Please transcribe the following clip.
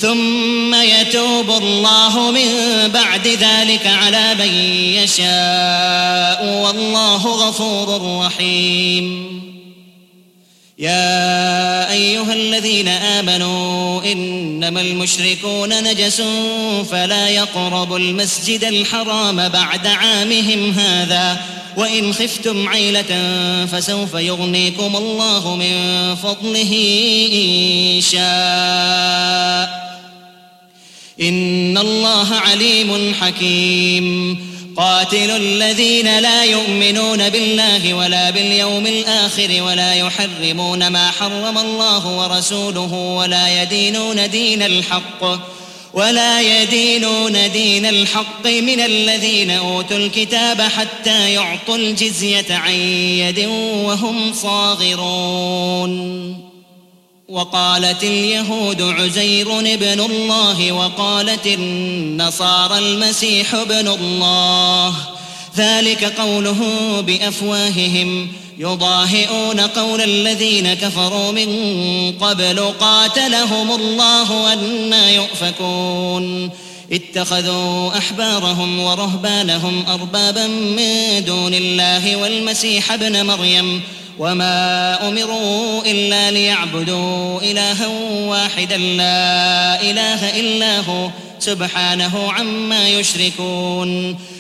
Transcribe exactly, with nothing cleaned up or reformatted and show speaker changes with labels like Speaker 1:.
Speaker 1: ثم يتوب الله من بعد ذلك على من يشاء والله غفور رحيم. يا أيها الذين آمنوا إنما المشركون نجس فلا يقربوا المسجد الحرام بعد عامهم هذا وإن خفتم عيلة فسوف يغنيكم الله من فضله إن شاء إن الله عليم حكيم. قاتلوا الذين لا يؤمنون بالله ولا باليوم الآخر ولا يحرمون ما حرم الله ورسوله ولا يدينون دين الحق ولا يدينون دين الحق من الذين أوتوا الكتاب حتى يعطوا الجزية عن يد وهم صاغرون. وقالت اليهود عزير ابن الله وقالت النصارى المسيح ابن الله ذلك قوله بأفواههم يضاهئون قول الذين كفروا من قبل قاتلهم الله أنى يؤفكون. اتخذوا أحبارهم ورهبانهم أربابا من دون الله والمسيح ابن مريم وما أمروا إلا ليعبدوا إلها واحدا لا إله إلا هو سبحانه عما يشركون.